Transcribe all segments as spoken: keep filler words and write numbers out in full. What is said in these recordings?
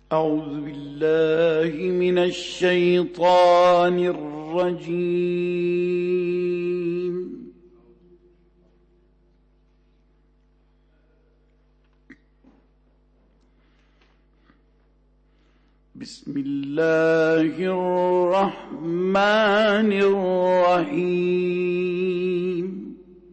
أعوذ بالله من الشيطان الرجيم. بسم الله الرحمن الرحيم.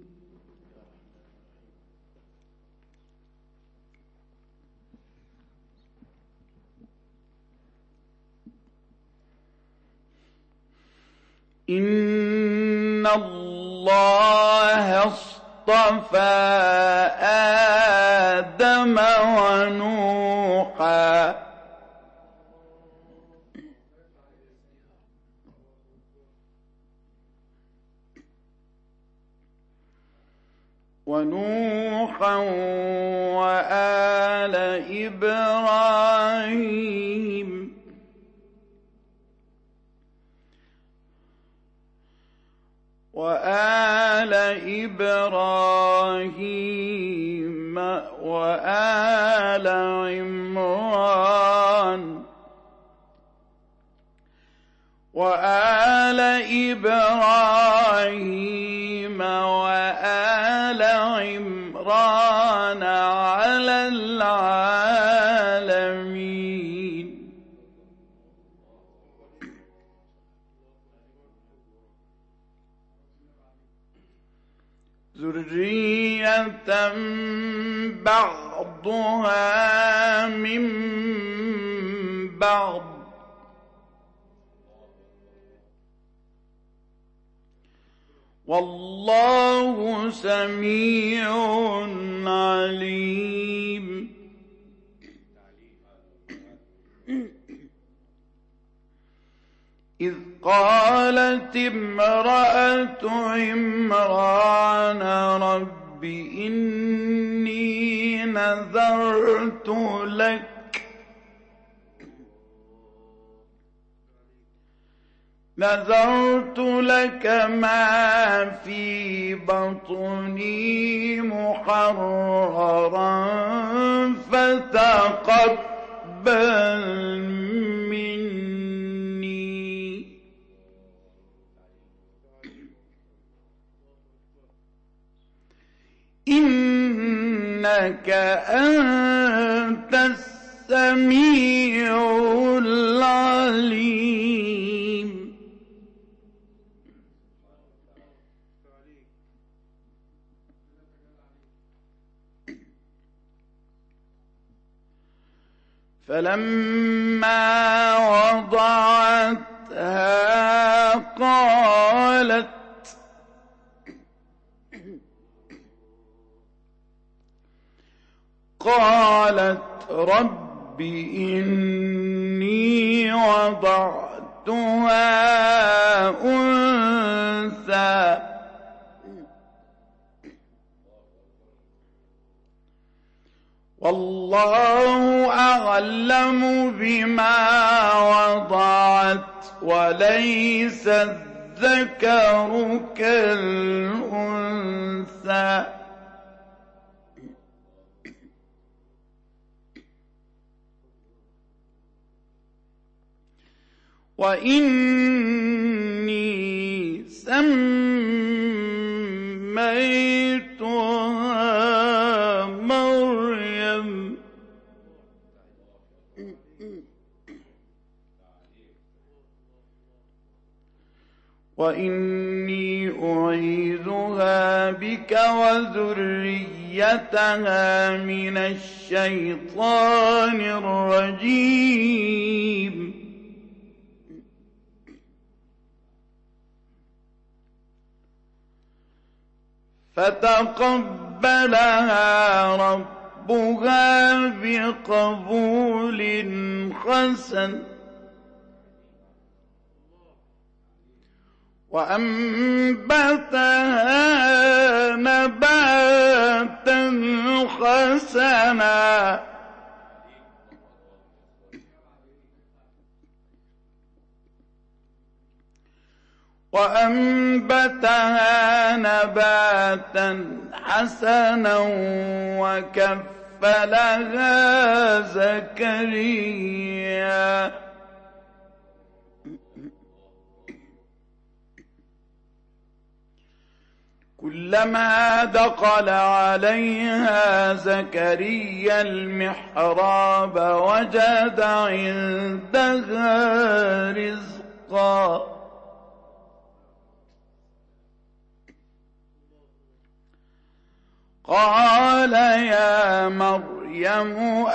إن الله اصطفى آدم ونوحا ونوحا وآل إبراهيم وآل إبراهيم وآل عمران وآل إبراهيم وآل عمران على العالمين. ذرية بعضها من بعض والله سميع عليم. إذ قالت امرأة عمران رب إني نذرت لك نذرت لك ما في بطني محررا فتقبل مني إنك أنت السميع العليم. فلما وضعتها قالت قالت رب إني وضعتها أنثى والله أعلم بما وضعت وليس الذكر كالأنثى وإني سميتها مريم وإني أعيذها بك وذريتها من الشيطان الرجيم. فتقبلها ربها بقبول حسن وأنبتها نباتا حسنا وأنبتها نباتا حسنا وكفلها كفلها زكريا كلما دخل عليها زكريا المحراب وجد عندها رزقا قال يا مريم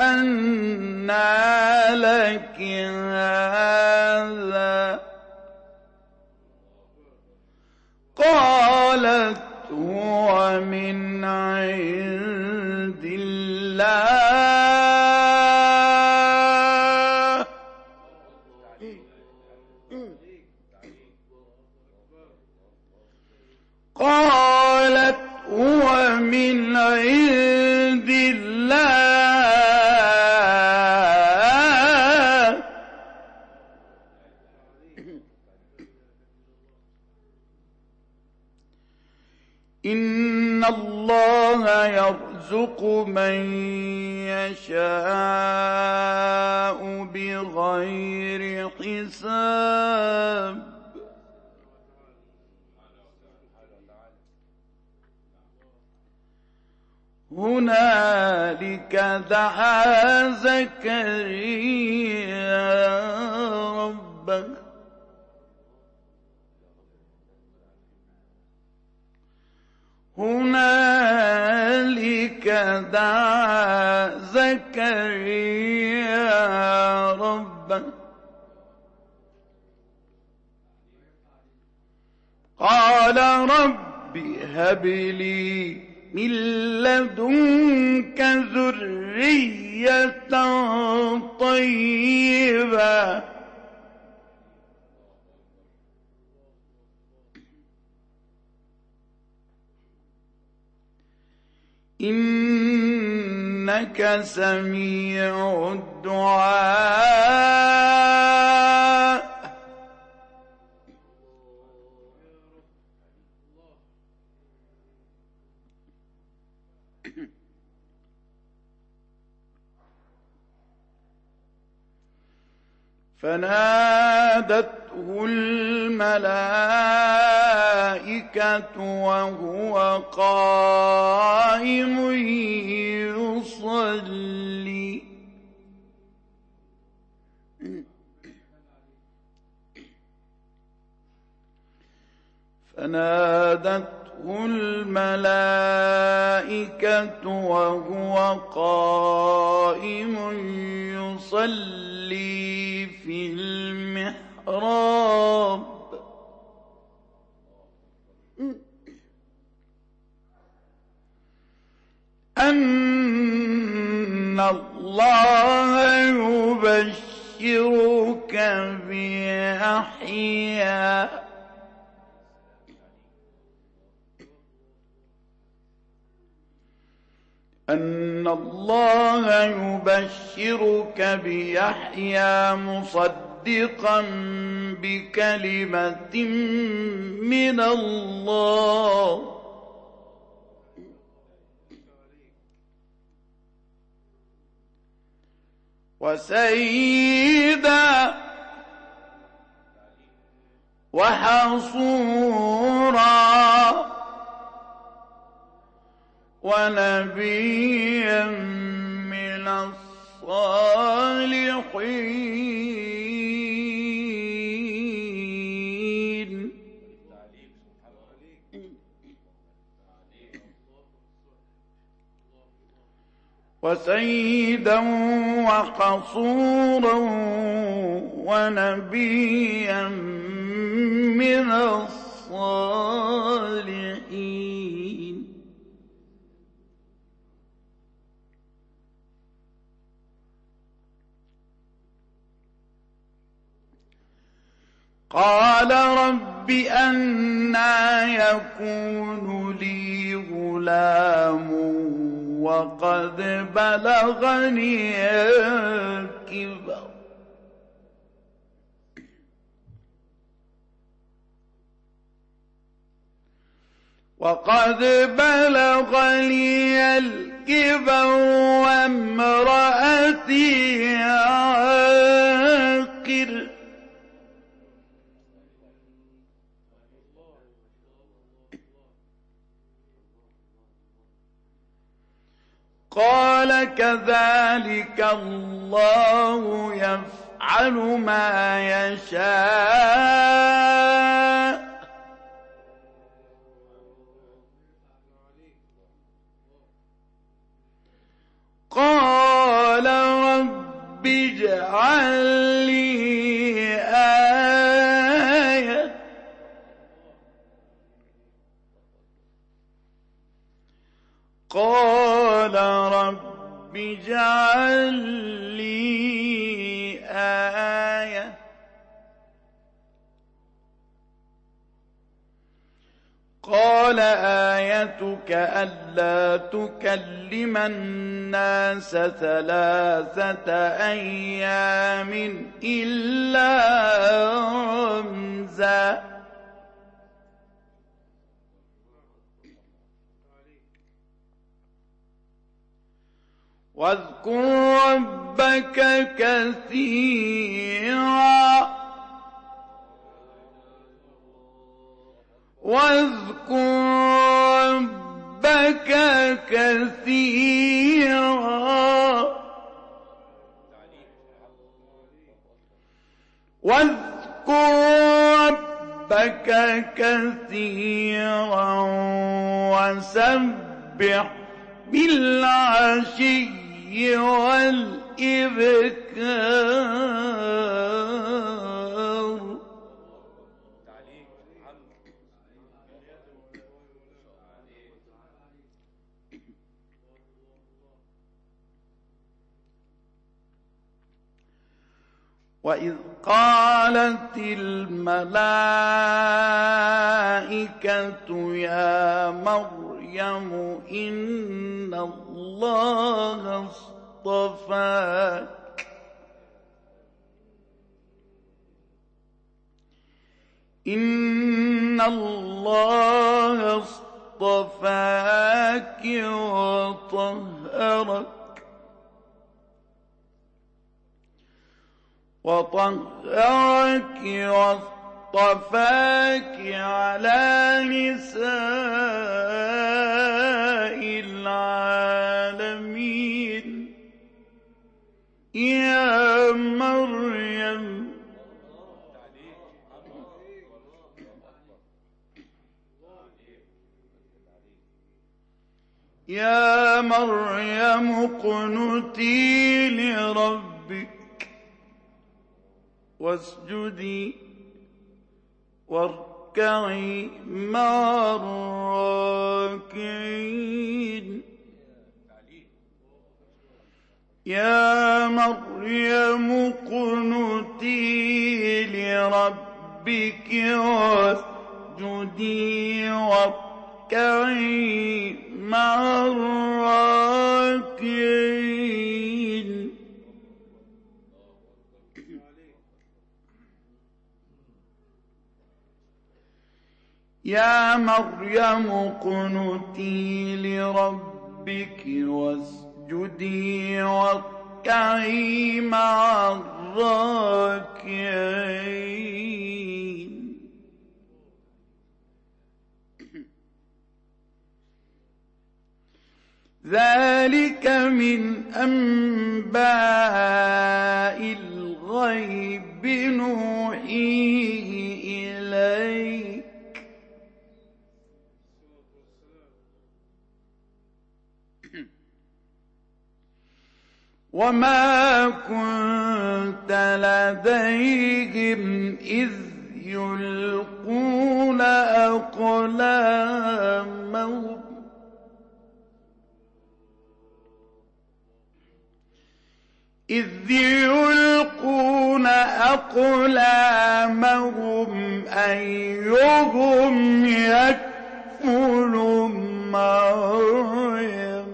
أنى لك هذا قالت هو من عند الله قالت هو من عند الله إن الله يرزق من يشاء بغير حساب هنالك دعا زكريا ربه هنالك دعا زكريا ربه قال رب هب لي من لدنك ذرية طيبة إنك سميع الدعاء فنادته الملائكة وهو قائم يصلي فنادته الملائكة وهو قائم يصلي في المحراب أن الله يبشرك بيحيى أن الله يبشرك بيحيى مصدقا بكلمة من الله وسيدا وحصورا ونبيا من الصالحين وسيدا وحصورا ونبيا من الصالحين قال رب أنى يكون لي غلام وقد بلغني الكبر وقد بلغني الكبر الكبر وامرأتي عاقر قال كذلك الله يفعل ما يشاء قال رب اجعل لي آية قال رب اجعل لي آية قال آيتك ألا تكلم الناس ثلاثة أيام إلا رمزا واذكر ربك كثيرا واذكر ربك كثيرا واذكر ربك كثيرا وسبح بالعشي والإبكار وإذ قالت الملائكة يا مريم إن الله اصطفاك إن الله اصطفاك وطهرك وطهرك واصطفاك على نساء العالمين يا مريم يا مريم اقنتي لربك واسجدي واركعي مع الراكعين يا مريم اقنتي لربك واسجدي واركعي مع الراكعين يا مريم اقنتي لربك واسجدي واركعي مع الراكعين ذلك من أنباء الغيب نوحيه إليك وما كنت لديهم إذ يلقون أقلامهم إذ يلقون أقلامهم أيهم يكفل مريم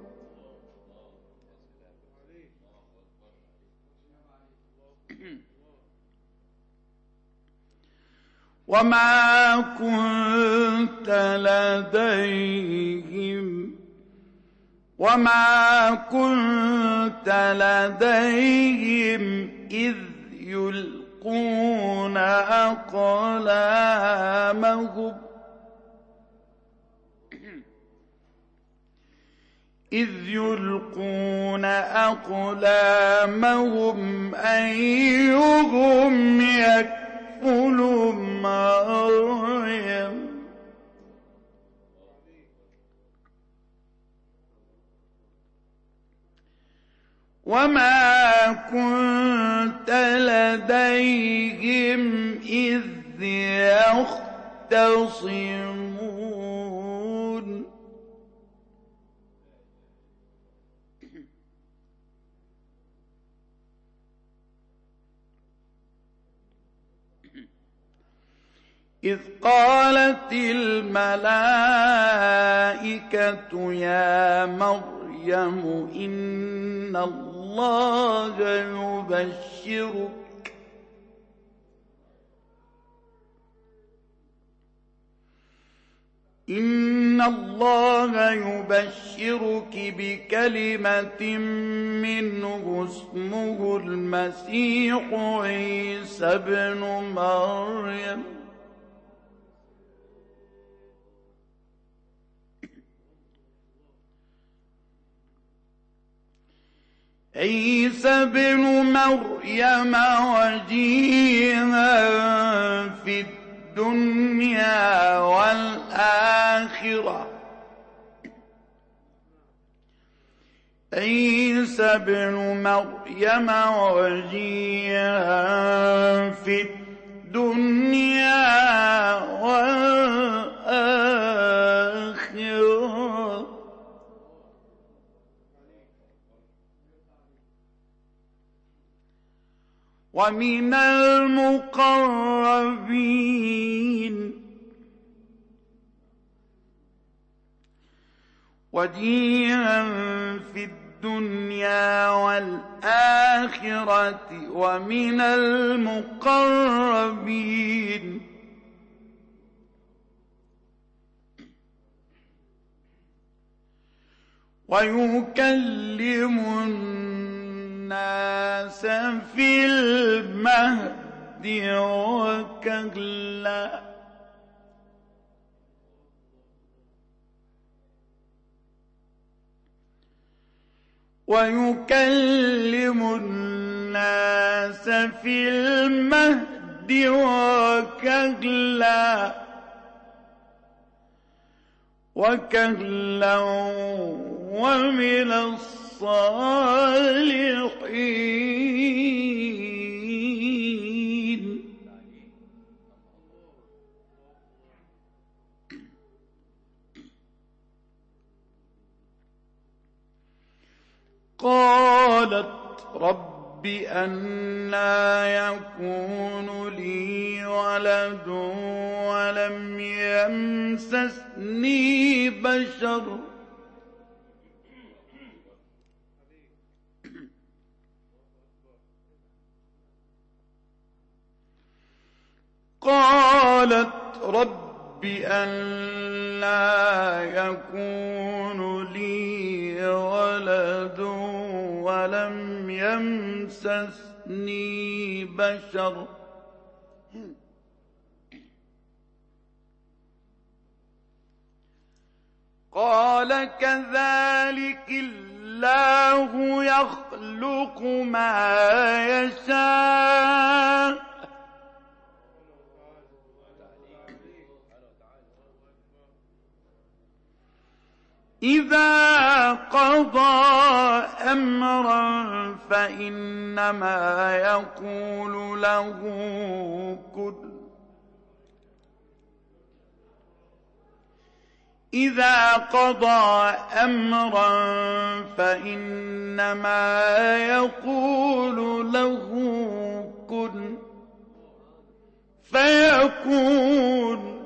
وما كنت لديهم وما كنت لديهم إذ يلقون أقلامهم إذ يلقون أقلامهم أيهم يكفل مريم وما كنت لديهم إذ يختصمون إذ قالت الملائكة يا مريم إن الله يبشرك إن الله يبشرك بكلمة منه اسمه المسيح عيسى ابن مريم عيسى ابن مريم وجيها في الدنيا والآخرة عيسى ابن مريم وجيها في الدنيا والآخرة ومن المقربين وجيها في الدنيا والآخرة ومن المقربين ويكلم الناس في المهد وكهلا ويكلم الناس في المهد وكهلا وكهلا ومن الصالحين قالت رب أنى يكون لي ولد ولم يمسسني بشر قالت رب أنى يكون لي ولد ولم يمسسني بشر قال كذلك الله يخلق ما يشاء إذا قضى أمرا فإنما يقول له كن إذا قضى أمرا فإنما يقول له كن فيكون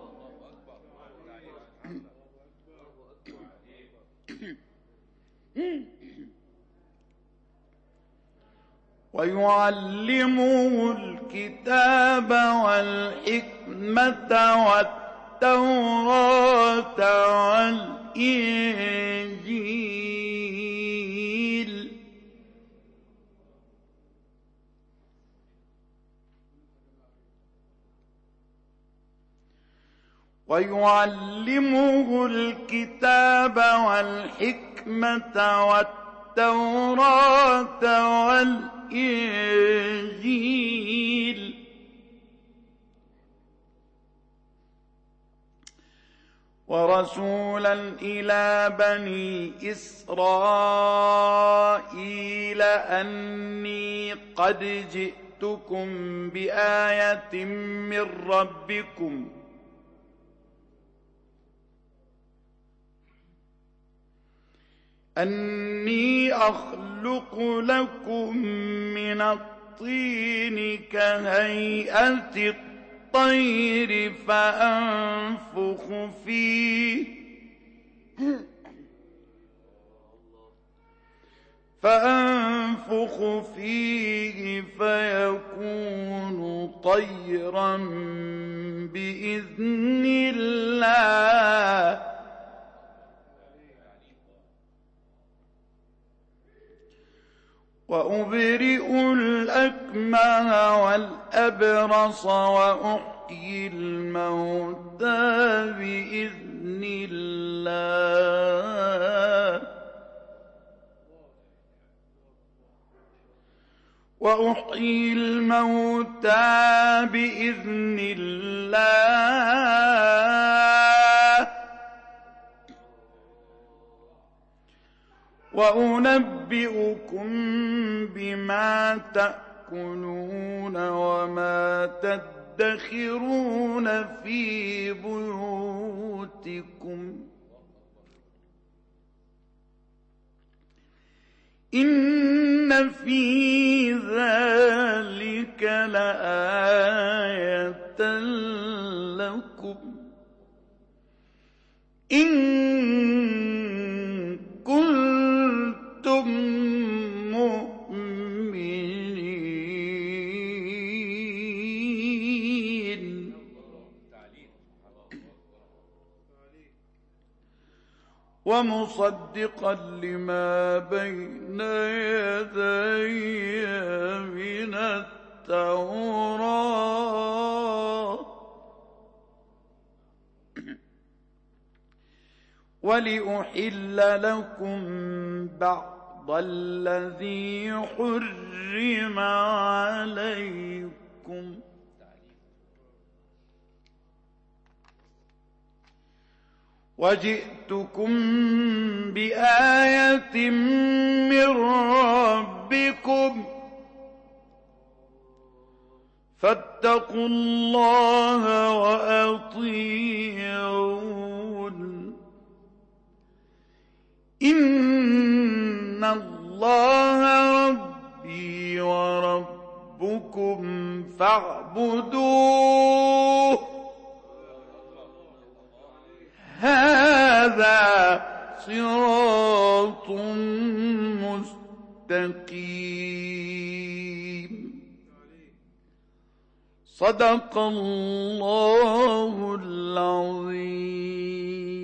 ويعلمه الكتاب والحكمة والتوراة والإنجيل ويعلمه الكتاب والحكمة والتوراة والإنجيل ورسولا إلى بني إسرائيل أني قد جئتكم بآية من ربكم أني أخلق لكم من الطين كهيئة الطير فأنفخ فيه فأنفخ فيه فيكون طيرا بإذن الله وأبرئ الأكمه والأبرص وأحيي الموتى بإذن الله وأحيي الموتى بإذن الله وأنبئكم بما تأكلون وما تدخرون في بيوتكم إن في ذلك لآية لكم إن كنتم مؤمنين ومصدقا لما بين يدي من التوراة ولأحل لكم بعض الذي حرم عليكم وجئتكم بآية من ربكم فاتقوا الله وأطيعون إن الله ربي وربكم فاعبدوه هذا صراط مستقيم صدق الله العظيم.